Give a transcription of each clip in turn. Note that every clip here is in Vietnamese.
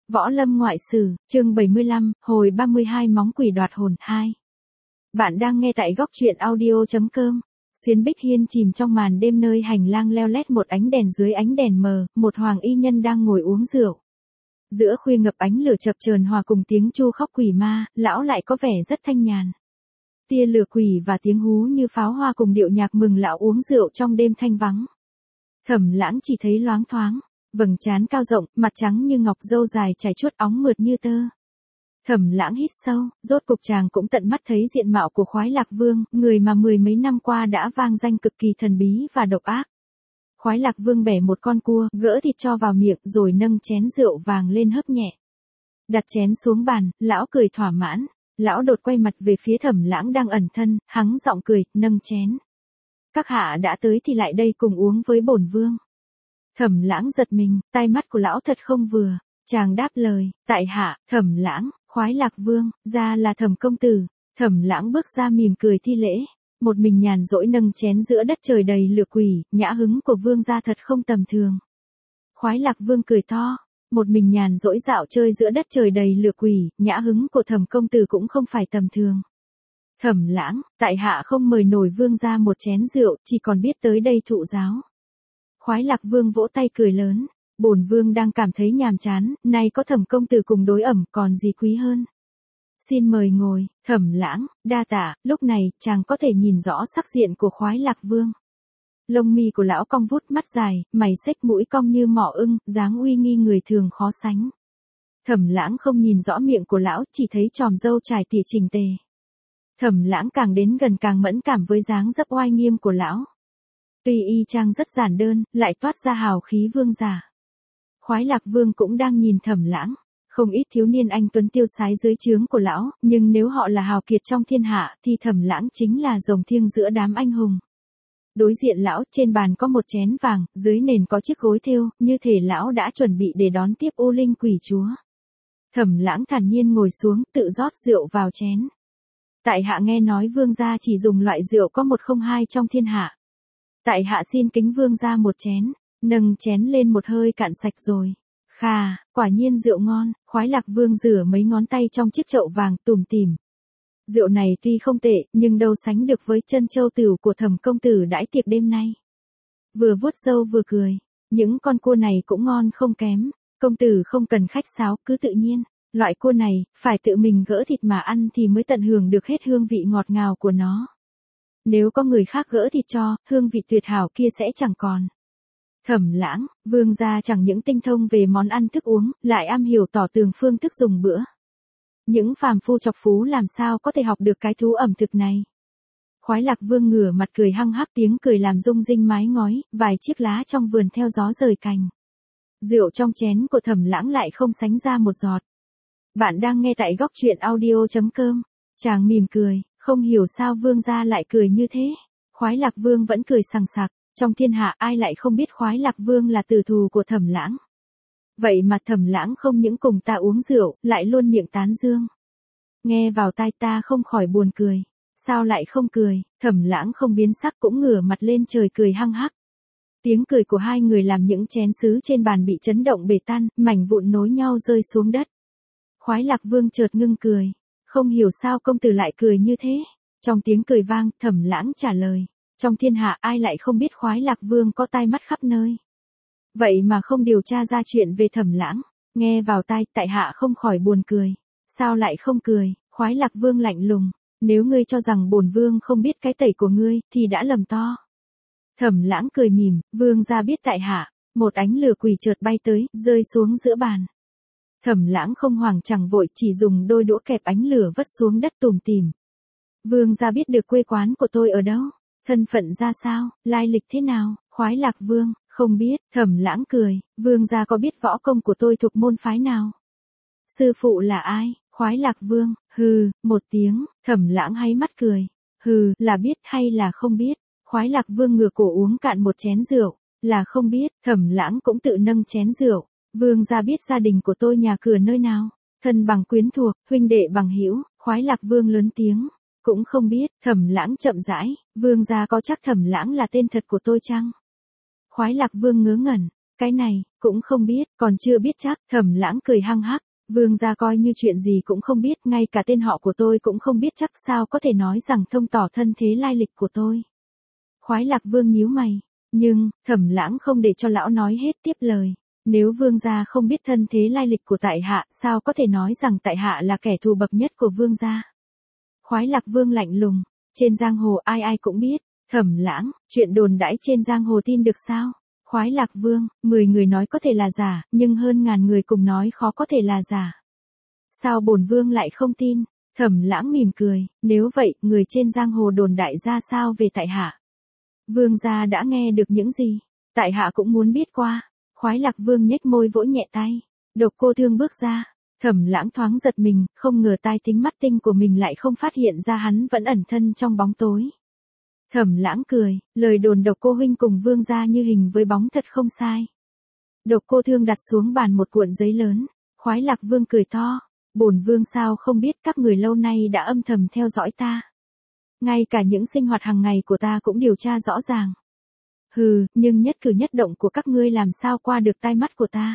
Võ Lâm Ngoại Sử, chương 75, hồi 32 Móng Quỷ Đoạt Hồn 2. Bạn đang nghe tại góc truyện audio.com. Xuyến Bích Hiên chìm trong màn đêm nơi hành lang leo lét một ánh đèn dưới ánh đèn mờ, một hoàng y nhân đang ngồi uống rượu. Giữa khuya ngập ánh lửa chập chờn hòa cùng tiếng chu khóc quỷ ma, lão lại có vẻ rất thanh nhàn. Tia lửa quỷ và tiếng hú như pháo hoa cùng điệu nhạc mừng lão uống rượu trong đêm thanh vắng. Thẩm Lãng chỉ thấy loáng thoáng. Vầng trán cao rộng, mặt trắng như ngọc, râu dài chảy chuốt óng mượt như tơ. Thẩm Lãng hít sâu, rốt cục chàng cũng tận mắt thấy diện mạo của Khoái Lạc Vương, người mà mười mấy năm qua đã vang danh cực kỳ thần bí và độc ác. Khoái Lạc Vương bẻ một con cua, gỡ thịt cho vào miệng rồi nâng chén rượu vàng lên hớp nhẹ. Đặt chén xuống bàn, lão cười thỏa mãn. Lão đột quay mặt về phía Thẩm Lãng đang ẩn thân, hắng giọng cười, nâng chén. Các hạ đã tới thì lại đây cùng uống với bổn vương. Thẩm Lãng giật mình, tai mắt của lão thật không vừa. Chàng đáp lời, tại hạ, Thẩm Lãng, Khoái Lạc Vương, ra là Thẩm công tử. Thẩm Lãng bước ra mỉm cười thi lễ, một mình nhàn rỗi nâng chén giữa đất trời đầy lửa quỷ, nhã hứng của vương gia thật không tầm thường. Khoái Lạc Vương cười to, một mình nhàn rỗi dạo chơi giữa đất trời đầy lửa quỷ, nhã hứng của Thẩm công tử cũng không phải tầm thường. Thẩm Lãng, tại hạ không mời nổi vương gia một chén rượu, chỉ còn biết tới đây thụ giáo. Khoái Lạc Vương vỗ tay cười lớn, bổn vương đang cảm thấy nhàm chán, nay có Thẩm công tử cùng đối ẩm, còn gì quý hơn. Xin mời ngồi. Thẩm Lãng, đa tạ. Lúc này, chàng có thể nhìn rõ sắc diện của Khoái Lạc Vương. Lông mi của lão cong vút, mắt dài, mày xếch, mũi cong như mỏ ưng, dáng uy nghi người thường khó sánh. Thẩm Lãng không nhìn rõ miệng của lão, chỉ thấy chòm râu trải tỉa chỉnh tề. Thẩm Lãng càng đến gần càng mẫn cảm với dáng dấp oai nghiêm của lão. Tuy y chang rất giản đơn, lại toát ra hào khí vương giả. Khoái Lạc Vương cũng đang nhìn Thẩm Lãng. Không ít thiếu niên anh tuấn tiêu sái dưới trướng của lão, nhưng nếu họ là hào kiệt trong thiên hạ, thì Thẩm Lãng chính là rồng thiêng giữa đám anh hùng. Đối diện lão, trên bàn có một chén vàng, dưới nền có chiếc gối thêu, như thể lão đã chuẩn bị để đón tiếp U Linh quỷ chúa. Thẩm Lãng thản nhiên ngồi xuống, tự rót rượu vào chén. Tại hạ nghe nói vương gia chỉ dùng loại rượu có 102 trong thiên hạ. Tại hạ xin kính vương gia một chén, nâng chén lên một hơi cạn sạch rồi. Khà, quả nhiên rượu ngon. Khoái Lạc Vương rửa mấy ngón tay trong chiếc chậu vàng, tủm tỉm. Rượu này tuy không tệ, nhưng đâu sánh được với chân châu tửu của Thẩm công tử đãi tiệc đêm nay. Vừa vuốt râu vừa cười, những con cua này cũng ngon không kém, công tử không cần khách sáo, cứ tự nhiên. Loại cua này, phải tự mình gỡ thịt mà ăn thì mới tận hưởng được hết hương vị ngọt ngào của nó. Nếu có người khác gỡ thịt cho, hương vị tuyệt hảo kia sẽ chẳng còn. Thẩm Lãng, vương gia chẳng những tinh thông về món ăn thức uống, lại am hiểu tỏ tường phương thức dùng bữa. Những phàm phu chọc phú làm sao có thể học được cái thú ẩm thực này. Khoái Lạc Vương ngửa mặt cười hăng hắc, tiếng cười làm rung rinh mái ngói, vài chiếc lá trong vườn theo gió rời cành. Rượu trong chén của Thẩm Lãng lại không sánh ra một giọt. Bạn đang nghe tại góc truyện audio.com. Chàng mỉm cười, không hiểu sao vương gia lại cười như thế. Khoái Lạc Vương vẫn cười sằng sặc. Trong thiên hạ ai lại không biết Khoái Lạc Vương là tử thù của Thẩm Lãng. Vậy mà Thẩm Lãng không những cùng ta uống rượu, lại luôn miệng tán dương. Nghe vào tai ta không khỏi buồn cười. Sao lại không cười? Thẩm Lãng không biến sắc cũng ngửa mặt lên trời cười hăng hắc. Tiếng cười của hai người làm những chén sứ trên bàn bị chấn động bể tan, mảnh vụn nối nhau rơi xuống đất. Khoái Lạc Vương chợt ngưng cười. Không hiểu sao công tử lại cười như thế. Trong tiếng cười vang, Thẩm Lãng trả lời. Trong thiên hạ ai lại không biết Khoái Lạc Vương có tai mắt khắp nơi. Vậy mà không điều tra ra chuyện về Thẩm Lãng. Nghe vào tai, tại hạ không khỏi buồn cười. Sao lại không cười? Khoái Lạc Vương lạnh lùng. Nếu ngươi cho rằng bổn vương không biết cái tẩy của ngươi, thì đã lầm to. Thẩm Lãng cười mỉm, vương gia biết tại hạ. Một ánh lửa quỷ chợt bay tới, rơi xuống giữa bàn. Thẩm Lãng không hoảng chẳng vội, chỉ dùng đôi đũa kẹp ánh lửa vất xuống đất tủm tỉm. Vương gia biết được quê quán của tôi ở đâu? Thân phận ra sao, lai lịch thế nào? Khoái Lạc Vương, không biết. Thẩm Lãng cười, vương gia có biết võ công của tôi thuộc môn phái nào? Sư phụ là ai? Khoái Lạc Vương, hừ, một tiếng. Thẩm Lãng háy mắt cười, hừ, là biết hay là không biết? Khoái Lạc Vương ngửa cổ uống cạn một chén rượu, là không biết. Thẩm Lãng cũng tự nâng chén rượu, vương gia biết gia đình của tôi nhà cửa nơi nào? Thân bằng quyến thuộc, huynh đệ bằng hữu. Khoái Lạc Vương lớn tiếng. Cũng không biết. Thẩm Lãng chậm rãi, vương gia có chắc Thẩm Lãng là tên thật của tôi chăng? Khoái Lạc Vương ngớ ngẩn, Cái này, cũng không biết, còn chưa biết chắc, Thẩm Lãng cười hăng hắc. Vương gia coi như chuyện gì cũng không biết, ngay cả tên họ của tôi cũng không biết chắc, sao có thể nói rằng thông tỏ thân thế lai lịch của tôi. Khoái Lạc Vương nhíu mày, nhưng, Thẩm Lãng không để cho lão nói hết tiếp lời. Nếu vương gia không biết thân thế lai lịch của tại hạ, sao có thể nói rằng tại hạ là kẻ thù bậc nhất của vương gia. Khoái Lạc Vương lạnh lùng, trên giang hồ ai ai cũng biết. Thẩm Lãng, chuyện đồn đãi trên giang hồ tin được sao? Khoái Lạc Vương, 10 người nói có thể là giả, nhưng hơn ngàn người cùng nói khó có thể là giả. Sao bổn vương lại không tin? Thẩm Lãng mỉm cười, nếu vậy, người trên giang hồ đồn đại ra sao về tại hạ? Vương gia đã nghe được những gì? Tại hạ cũng muốn biết qua. Khoái Lạc Vương nhếch môi vỗ nhẹ tay. Độc Cô Thương bước ra. Thẩm Lãng thoáng giật mình, không ngờ tai tính mắt tinh của mình lại không phát hiện ra hắn vẫn ẩn thân trong bóng tối. Thẩm Lãng cười, lời đồn Độc Cô huynh cùng vương gia như hình với bóng thật không sai. Độc Cô Thương đặt xuống bàn một cuộn giấy lớn. Khoái Lạc Vương cười to. Bổn vương sao không biết, các người lâu nay đã âm thầm theo dõi ta. Ngay cả những sinh hoạt hàng ngày của ta cũng điều tra rõ ràng. Hừ, nhưng nhất cử nhất động của các ngươi làm sao qua được tai mắt của ta.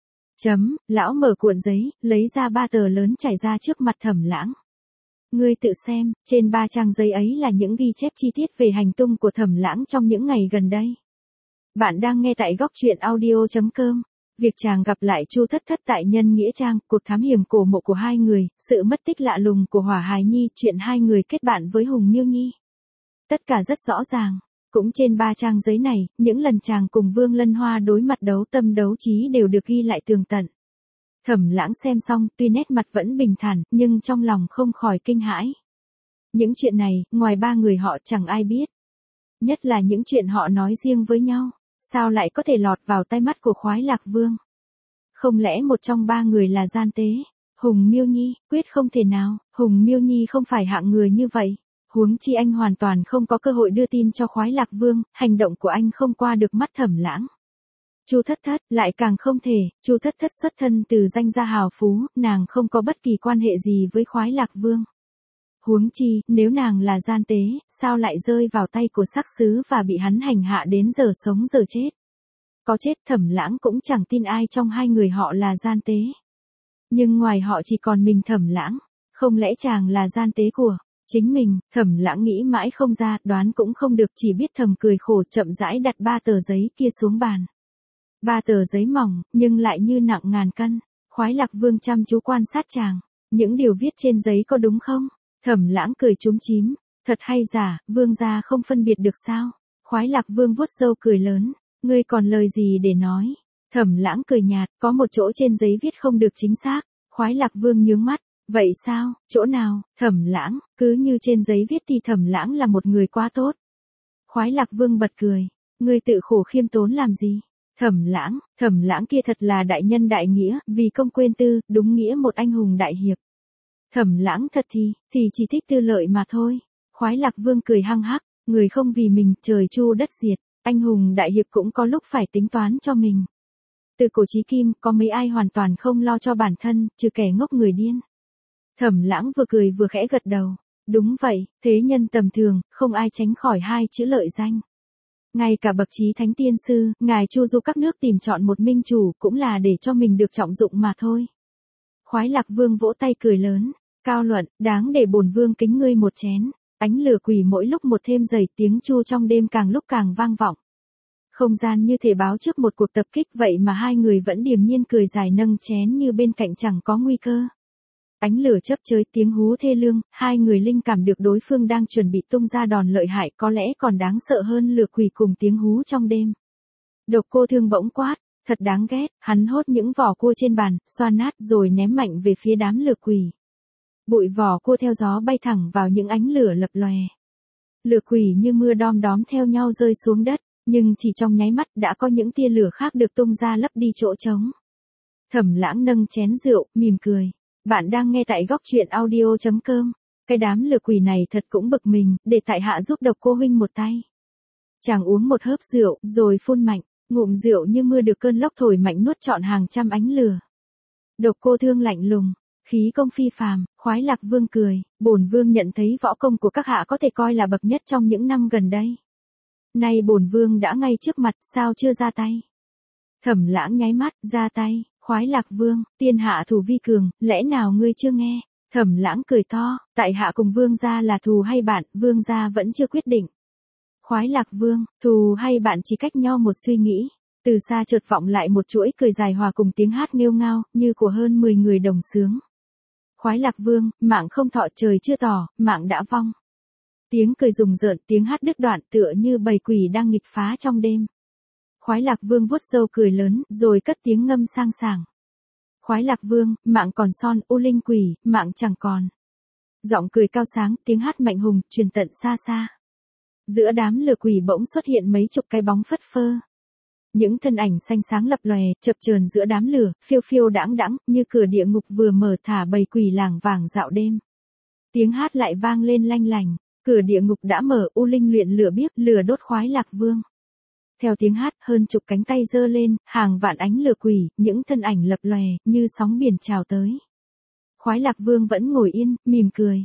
Lão mở cuộn giấy, lấy ra 3 tờ lớn trải ra trước mặt Thẩm Lãng. Ngươi tự xem, trên 3 trang giấy ấy là những ghi chép chi tiết về hành tung của Thẩm Lãng trong những ngày gần đây. Bạn đang nghe tại góc truyện audio.com. Việc chàng gặp lại Chu Thất Thất tại Nhân Nghĩa Trang, cuộc thám hiểm cổ mộ của hai người, sự mất tích lạ lùng của Hỏa Hài Nhi, chuyện hai người kết bạn với Hùng Miêu Nhi. Tất cả rất rõ ràng. Cũng trên 3 trang giấy này, những lần chàng cùng Vương Lân Hoa đối mặt đấu tâm đấu trí đều được ghi lại tường tận. Thẩm Lãng xem xong, tuy nét mặt vẫn bình thản, nhưng trong lòng không khỏi kinh hãi. Những chuyện này, ngoài 3 người họ chẳng ai biết. Nhất là những chuyện họ nói riêng với nhau, sao lại có thể lọt vào tai mắt của Khoái Lạc Vương? Không lẽ một trong 3 người là gian tế? Hùng Miêu Nhi, quyết không thể nào, Hùng Miêu Nhi không phải hạng người như vậy. Huống chi anh hoàn toàn không có cơ hội đưa tin cho Khoái Lạc Vương, hành động của anh không qua được mắt Thẩm Lãng. Chu Thất Thất lại càng không thể, Chu Thất Thất xuất thân từ danh gia hào phú, nàng không có bất kỳ quan hệ gì với Khoái Lạc Vương. Huống chi, nếu nàng là gian tế, sao lại rơi vào tay của sắc sứ và bị hắn hành hạ đến giờ sống giờ chết. Có chết Thẩm Lãng cũng chẳng tin ai trong hai người họ là gian tế. Nhưng ngoài họ chỉ còn mình Thẩm Lãng, không lẽ chàng là gian tế của chính mình? Thẩm Lãng nghĩ mãi không ra, đoán cũng không được, chỉ biết thầm cười khổ, chậm rãi đặt 3 tờ giấy kia xuống bàn. 3 tờ giấy mỏng, nhưng lại như nặng ngàn cân. Khoái Lạc Vương chăm chú quan sát chàng. Những điều viết trên giấy có đúng không? Thẩm Lãng cười chúm chím. Thật hay giả, vương gia không phân biệt được sao? Khoái Lạc Vương vuốt râu cười lớn. Ngươi còn lời gì để nói? Thẩm Lãng cười nhạt, có một chỗ trên giấy viết không được chính xác. Khoái Lạc Vương nhướng mắt. Vậy sao, chỗ nào? Thẩm Lãng, cứ như trên giấy viết thì Thẩm Lãng là một người quá tốt. Khoái Lạc Vương bật cười. Ngươi tự khổ khiêm tốn làm gì? Thẩm Lãng kia thật là đại nhân đại nghĩa, vì công quên tư, đúng nghĩa một anh hùng đại hiệp. Thẩm Lãng thật thì chỉ thích tư lợi mà thôi. Khoái Lạc Vương cười hăng hắc, người không vì mình, trời chu đất diệt, anh hùng đại hiệp cũng có lúc phải tính toán cho mình. Từ cổ chí kim, có mấy ai hoàn toàn không lo cho bản thân, trừ kẻ ngốc người điên. Thẩm Lãng vừa cười vừa khẽ gật đầu. Đúng vậy, thế nhân tầm thường, không ai tránh khỏi 2 chữ lợi danh. Ngay cả bậc chí thánh tiên sư, ngài Chu Du các nước tìm chọn một minh chủ cũng là để cho mình được trọng dụng mà thôi. Khoái Lạc Vương vỗ tay cười lớn. Cao luận, đáng để bổn vương kính ngươi một chén. Ánh lửa quỷ mỗi lúc một thêm dày, tiếng chu trong đêm càng lúc càng vang vọng. Không gian như thể báo trước một cuộc tập kích, vậy mà hai người vẫn điềm nhiên cười dài nâng chén như bên cạnh chẳng có nguy cơ. Ánh lửa chớp chới, tiếng hú thê lương, hai người linh cảm được đối phương đang chuẩn bị tung ra đòn lợi hại, có lẽ còn đáng sợ hơn lửa quỷ cùng tiếng hú trong đêm. Độc Cô Thương bỗng quát, thật đáng ghét, hắn hốt những vỏ cua trên bàn, xoa nát rồi ném mạnh về phía đám lửa quỷ. Bụi vỏ cua theo gió bay thẳng vào những ánh lửa lập lòe. Lửa quỷ như mưa đom đóm theo nhau rơi xuống đất, nhưng chỉ trong nháy mắt đã có những tia lửa khác được tung ra lấp đi chỗ trống. Thẩm Lãng nâng chén rượu, mỉm cười. Bạn đang nghe tại góc truyện audio.com. Cái đám lửa quỷ này thật cũng bực mình, để tại hạ giúp Độc Cô huynh một tay. Chàng uống một hớp rượu, rồi phun mạnh, ngụm rượu như mưa được cơn lốc thổi mạnh nuốt trọn hàng trăm ánh lửa. Độc Cô Thương lạnh lùng, khí công phi phàm. Khoái Lạc Vương cười, bổn vương nhận thấy võ công của các hạ có thể coi là bậc nhất trong những năm gần đây. Nay bổn vương đã ngay trước mặt, sao chưa ra tay? Thẩm Lãng nháy mắt, ra tay, khoái lạc vương, tiên hạ thủ vi cường, lẽ nào ngươi chưa nghe? Thẩm Lãng cười to, tại hạ cùng vương gia là thù hay bạn, vương gia vẫn chưa quyết định. Khoái lạc vương, thù hay bạn chỉ cách nhau một suy nghĩ. Từ xa chợt vọng lại một chuỗi cười dài hòa cùng tiếng hát nghêu ngao, như của hơn 10 người đồng sướng. Khoái lạc vương, mạng không thọ trời chưa tỏ, mạng đã vong. Tiếng cười rùng rợn, tiếng hát đứt đoạn tựa như bầy quỷ đang nghịch phá trong đêm. Khoái lạc vương vuốt râu cười lớn, rồi cất tiếng ngâm sang sảng. Khoái lạc vương, mạng còn son, u linh quỷ, mạng chẳng còn. Giọng cười cao sáng, tiếng hát mạnh hùng, truyền tận xa xa. Giữa đám lửa quỷ bỗng xuất hiện mấy chục cái bóng phất phơ. Những thân ảnh xanh sáng lập lòe, chập chờn giữa đám lửa, phiêu phiêu đãng đãng, như cửa địa ngục vừa mở thả bầy quỷ lảng vảng dạo đêm. Tiếng hát lại vang lên lanh lành, cửa địa ngục đã mở, u linh luyện lửa biếc, lửa đốt khoái lạc vương. Theo tiếng hát, hơn chục cánh tay giơ lên, hàng vạn ánh lửa quỷ, những thân ảnh lập lòe, như sóng biển trào tới. Khoái lạc vương vẫn ngồi yên, mỉm cười.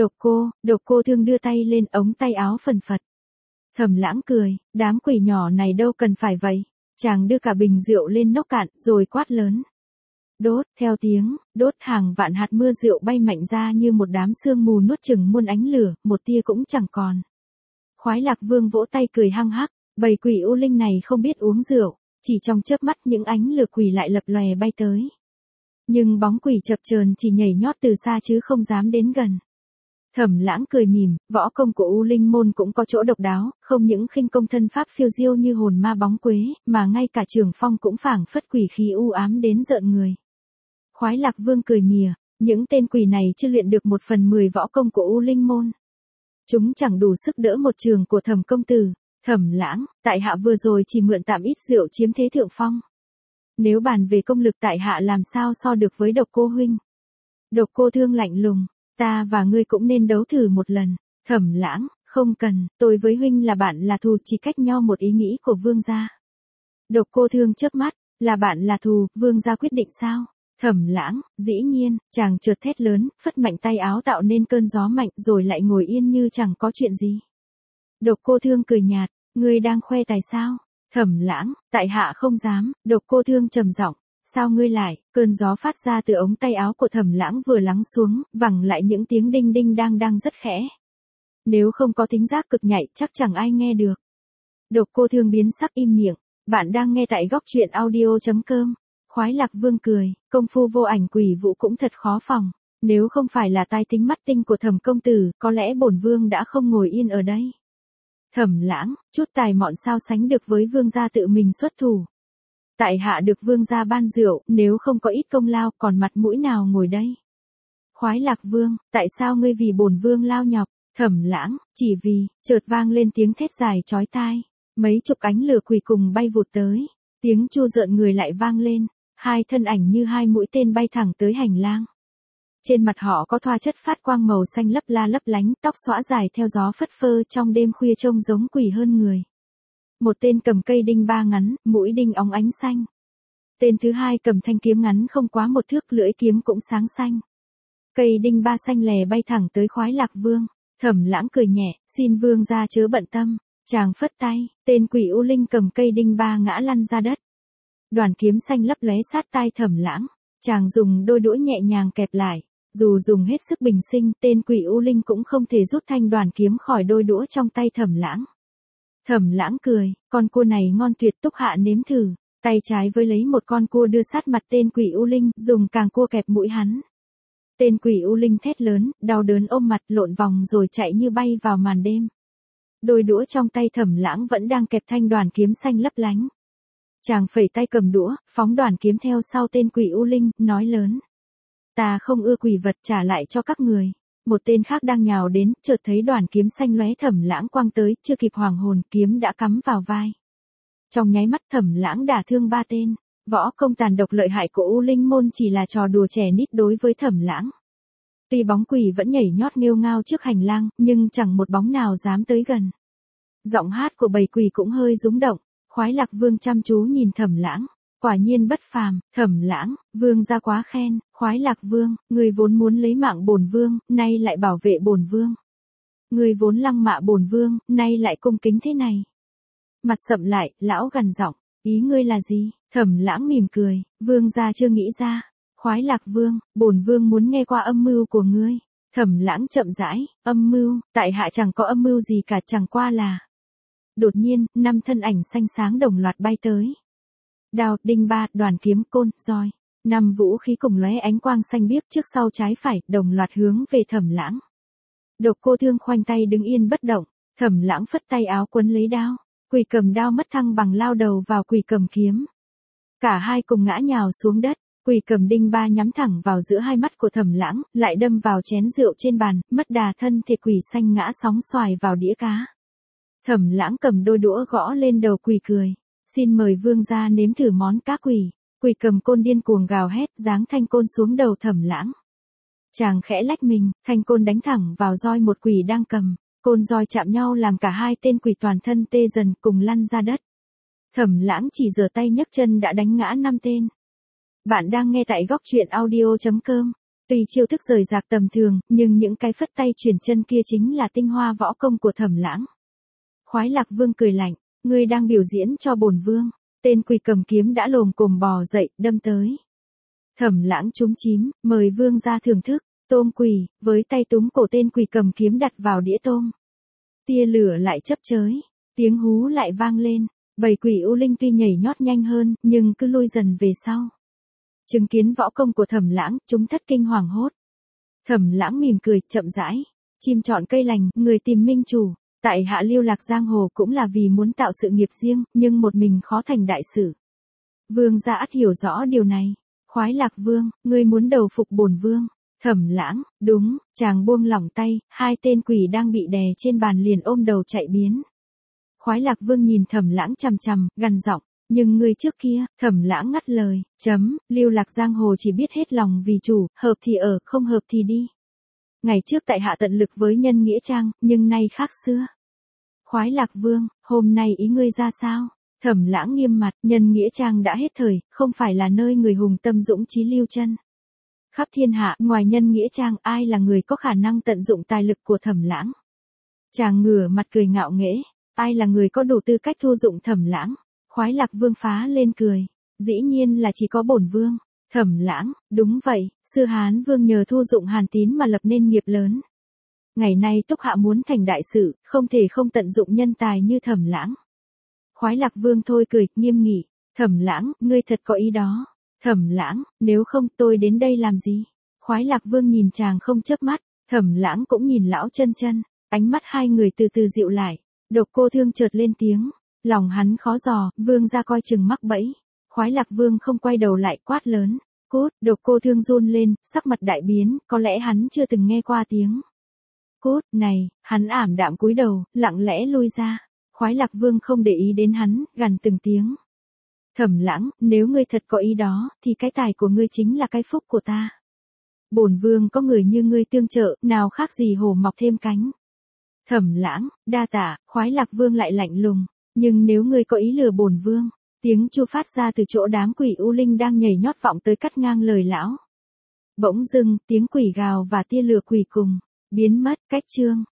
Độc cô thương đưa tay lên, ống tay áo phần phật. Thẩm Lãng cười, đám quỷ nhỏ này đâu cần phải vậy. Chàng đưa cả bình rượu lên nốc cạn, rồi quát lớn. Đốt, theo tiếng, đốt hàng vạn hạt mưa rượu bay mạnh ra như một đám sương mù nuốt chửng muôn ánh lửa, một tia cũng chẳng còn. Khoái lạc vương vỗ tay cười hăng hắc, bầy quỷ u linh này không biết uống rượu, chỉ trong chớp mắt những ánh lửa quỷ lại lập lòe bay tới. Nhưng bóng quỷ chập chờn chỉ nhảy nhót từ xa chứ không dám đến gần. Thẩm Lãng cười mỉm, võ công của U Linh môn cũng có chỗ độc đáo, không những khinh công thân pháp phiêu diêu như hồn ma bóng quế, mà ngay cả trường phong cũng phảng phất quỷ khí u ám đến rợn người. Khoái lạc vương cười mỉa, những tên quỷ này chưa luyện được 1/10 võ công của U Linh môn. Chúng chẳng đủ sức đỡ một trường của Thẩm công tử. Thẩm Lãng, tại hạ vừa rồi chỉ mượn tạm ít rượu chiếm thế thượng phong. Nếu bàn về công lực tại hạ làm sao so được với Độc cô huynh. Độc cô thương lạnh lùng, ta và ngươi cũng nên đấu thử một lần. Thẩm Lãng, không cần, tôi với huynh là bạn là thù, chỉ cách nhau một ý nghĩ của vương gia. Độc cô thương chớp mắt, là bạn là thù, vương gia quyết định sao? Thẩm Lãng, dĩ nhiên, chàng chợt thét lớn, phất mạnh tay áo tạo nên cơn gió mạnh rồi lại ngồi yên như chẳng có chuyện gì. Độc cô thương cười nhạt, ngươi đang khoe tài sao? Thẩm Lãng, tại hạ không dám. Độc cô thương trầm giọng, sao ngươi lại? Cơn gió phát ra từ ống tay áo của Thẩm Lãng vừa lắng xuống, vẳng lại những tiếng đinh đinh đang rất khẽ. Nếu không có thính giác cực nhạy chắc chẳng ai nghe được. Độc cô thương biến sắc im miệng. Bạn đang nghe tại góc truyện audio.com. Khoái lạc vương cười, công phu vô ảnh quỷ vụ cũng thật khó phòng. Nếu không phải là tai tính mắt tinh của Thẩm công tử, có lẽ bổn vương đã không ngồi yên ở đây. Thẩm Lãng, chút tài mọn sao sánh được với vương gia tự mình xuất thủ. Tại hạ được vương gia ban rượu, nếu không có ít công lao, còn mặt mũi nào ngồi đây. Khoái lạc vương, tại sao ngươi vì bổn vương lao nhọc? Thẩm Lãng, chỉ vì, chợt vang lên tiếng thét dài chói tai. Mấy chục ánh lửa quỷ cùng bay vụt tới. Tiếng chu rợn người lại vang lên. Hai thân ảnh như hai mũi tên bay thẳng tới hành lang. Trên mặt họ có thoa chất phát quang màu xanh lấp la lấp lánh, tóc xõa dài theo gió phất phơ trong đêm khuya trông giống quỷ hơn người. Một tên cầm cây đinh ba ngắn, mũi đinh óng ánh xanh. Tên thứ hai cầm thanh kiếm ngắn không quá 1 thước, lưỡi kiếm cũng sáng xanh. Cây đinh ba xanh lè bay thẳng tới khoái lạc vương. Thẩm Lãng cười nhẹ, xin vương gia chớ bận tâm. Chàng phất tay, tên quỷ u linh cầm cây đinh ba ngã lăn ra đất. Đoàn kiếm xanh lấp lóe sát tai Thẩm Lãng. Chàng dùng đôi đũa nhẹ nhàng kẹp lại. Dù dùng hết sức bình sinh, tên quỷ u linh cũng không thể rút thanh đoàn kiếm khỏi đôi đũa trong tay Thẩm Lãng. Thẩm Lãng cười, con cua này ngon tuyệt, túc hạ nếm thử. Tay trái với lấy một con cua đưa sát mặt tên quỷ u linh, dùng càng cua kẹp mũi hắn. Tên quỷ u linh thét lớn, đau đớn ôm mặt lộn vòng rồi chạy như bay vào màn đêm. Đôi đũa trong tay Thẩm Lãng vẫn đang kẹp thanh đoàn kiếm xanh lấp lánh. Chàng phẩy tay cầm đũa, phóng đoàn kiếm theo sau tên quỷ u linh, nói lớn. Ta không ưa quỷ vật, trả lại cho các người. Một tên khác đang nhào đến, chợt thấy đoàn kiếm xanh lóe Thẩm Lãng quang tới, chưa kịp hoàng hồn, kiếm đã cắm vào vai. Trong nháy mắt Thẩm Lãng đả thương 3 tên. Võ công tàn độc lợi hại của U Linh môn chỉ là trò đùa trẻ nít đối với Thẩm Lãng. Tuy bóng quỷ vẫn nhảy nhót nghêu ngao trước hành lang, nhưng chẳng một bóng nào dám tới gần. Giọng hát của bầy quỷ cũng hơi rúng động. Khoái lạc vương chăm chú nhìn Thẩm Lãng. Quả nhiên bất phàm. Thẩm Lãng, vương gia quá khen. Khoái lạc vương, người vốn muốn lấy mạng bổn vương, nay lại bảo vệ bổn vương. Người vốn lăng mạ bổn vương, nay lại cung kính thế này. Mặt sậm lại, lão gằn giọng, ý ngươi là gì? Thẩm Lãng mỉm cười, vương gia chưa nghĩ ra. Khoái Lạc Vương, bổn vương muốn nghe qua âm mưu của ngươi. Thẩm Lãng chậm rãi, âm mưu, tại hạ chẳng có âm mưu gì cả, chẳng qua là. Đột nhiên, 5 thân ảnh xanh sáng đồng loạt bay tới. Đao, đinh ba, đoàn kiếm, côn, roi. 5 vũ khí cùng lóe ánh quang xanh biếc trước sau trái phải, đồng loạt hướng về Thẩm Lãng. Độc Cô Thương khoanh tay đứng yên bất động, Thẩm Lãng phất tay áo quấn lấy đao, Quỷ Cầm đao mất thăng bằng lao đầu vào Quỷ Cầm kiếm. Cả hai cùng ngã nhào xuống đất, Quỷ Cầm đinh ba nhắm thẳng vào giữa hai mắt của Thẩm Lãng, lại đâm vào chén rượu trên bàn, mất đà thân thể quỷ xanh ngã sóng xoài vào đĩa cá. Thẩm Lãng cầm đôi đũa gõ lên đầu quỷ cười, xin mời vương gia nếm thử món cá quỷ. Quỷ Cầm côn điên cuồng gào hét, giáng thanh côn xuống đầu Thẩm Lãng. Chàng khẽ lách mình, thanh côn đánh thẳng vào roi một quỷ đang cầm, côn roi chạm nhau làm cả hai tên quỷ toàn thân tê dần cùng lăn ra đất. Thẩm Lãng chỉ giở tay nhấc chân đã đánh ngã 5 tên. Bạn đang nghe tại góc truyện audio.com. Tuy chiêu thức rời rạc tầm thường, nhưng những cái phất tay chuyển chân kia chính là tinh hoa võ công của Thẩm Lãng. Khoái Lạc Vương cười lạnh, ngươi đang biểu diễn cho bổn vương. Tên quỷ cầm kiếm đã lồm cồm bò dậy, đâm tới. Thẩm Lãng trúng chím, mời vương ra thưởng thức. Tôm quỷ, với tay túm cổ tên quỷ cầm kiếm đặt vào đĩa tôm. Tia lửa lại chấp chới, tiếng hú lại vang lên. Bầy quỷ u linh tuy nhảy nhót nhanh hơn, nhưng cứ lui dần về sau. Chứng kiến võ công của Thẩm Lãng, chúng thất kinh hoàng hốt. Thẩm Lãng mỉm cười, chậm rãi. Chim chọn cây lành, người tìm minh chủ. Tại hạ lưu lạc giang hồ cũng là vì muốn tạo sự nghiệp riêng, nhưng một mình khó thành đại sự. Vương gia ắt hiểu rõ điều này. Khoái Lạc Vương, ngươi muốn đầu phục bổn vương. Thẩm Lãng, đúng, chàng buông lỏng tay, hai tên quỷ đang bị đè trên bàn liền ôm đầu chạy biến. Khoái Lạc Vương nhìn Thẩm Lãng chằm chằm, gằn giọng, nhưng ngươi trước kia, Thẩm Lãng ngắt lời, lưu lạc giang hồ chỉ biết hết lòng vì chủ, hợp thì ở, không hợp thì đi. Ngày trước tại hạ tận lực với nhân nghĩa trang, nhưng nay khác xưa. Khoái Lạc Vương, hôm nay ý ngươi ra sao? Thẩm Lãng nghiêm mặt, nhân nghĩa trang đã hết thời, không phải là nơi người hùng tâm dũng chí lưu chân. Khắp thiên hạ, ngoài nhân nghĩa trang, ai là người có khả năng tận dụng tài lực của Thẩm Lãng? Chàng ngửa mặt cười ngạo nghễ, ai là người có đủ tư cách thu dụng Thẩm Lãng? Khoái Lạc Vương phá lên cười, dĩ nhiên là chỉ có bổn vương. Thẩm Lãng, đúng vậy, xưa Hán Vương nhờ thu dụng Hàn Tín mà lập nên nghiệp lớn. Ngày nay Túc Hạ muốn thành đại sự, không thể không tận dụng nhân tài như Thẩm Lãng. Khoái Lạc Vương thôi cười, nghiêm nghị, Thẩm Lãng, ngươi thật có ý đó. Thẩm Lãng, nếu không tôi đến đây làm gì? Khoái Lạc Vương nhìn chàng không chớp mắt, Thẩm Lãng cũng nhìn lão chân chân, ánh mắt hai người từ từ dịu lại. Độc Cô Thương chợt lên tiếng, lòng hắn khó dò, vương gia coi chừng mắc bẫy. Khoái Lạc Vương không quay đầu lại quát lớn, cút. Độc Cô Thương run lên, sắc mặt đại biến, có lẽ hắn chưa từng nghe qua tiếng cút này, hắn ảm đạm cúi đầu, lặng lẽ lui ra. Khoái Lạc Vương không để ý đến hắn, gằn từng tiếng. Thẩm Lãng, nếu ngươi thật có ý đó, thì cái tài của ngươi chính là cái phúc của ta. Bổn vương có người như ngươi tương trợ, nào khác gì hổ mọc thêm cánh. Thẩm Lãng, đa tạ. Khoái Lạc Vương lại lạnh lùng, nhưng nếu ngươi có ý lừa bổn vương. Tiếng chu phát ra từ chỗ đám quỷ u linh đang nhảy nhót vọng tới cắt ngang lời lão. Bỗng dưng, tiếng quỷ gào và tia lửa quỷ cùng biến mất. Cách chương